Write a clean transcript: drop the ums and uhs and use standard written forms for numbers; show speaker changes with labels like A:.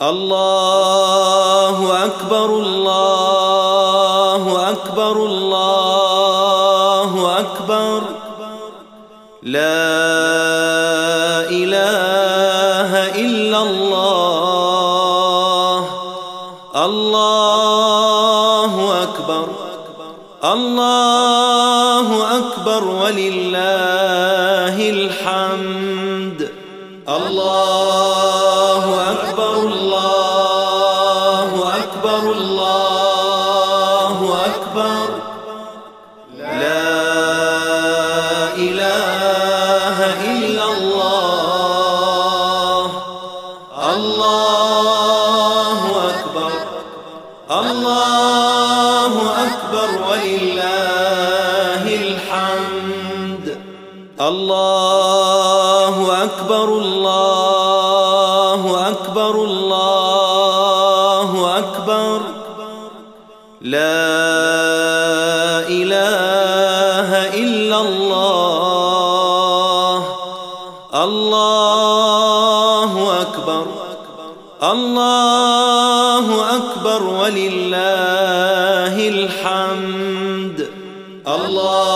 A: الله أكبر الله أكبر الله أكبر لا إله إلا الله الله أكبر الله أكبر ولله الحمد الله أكبر الله أكبر الله أكبر لا إله إلا الله الله أكبر الله أكبر ولله الحمد الله أكبر الله أكبر الله أكبر لا إله إلا الله الله أكبر الله أكبر ولله الحمد الله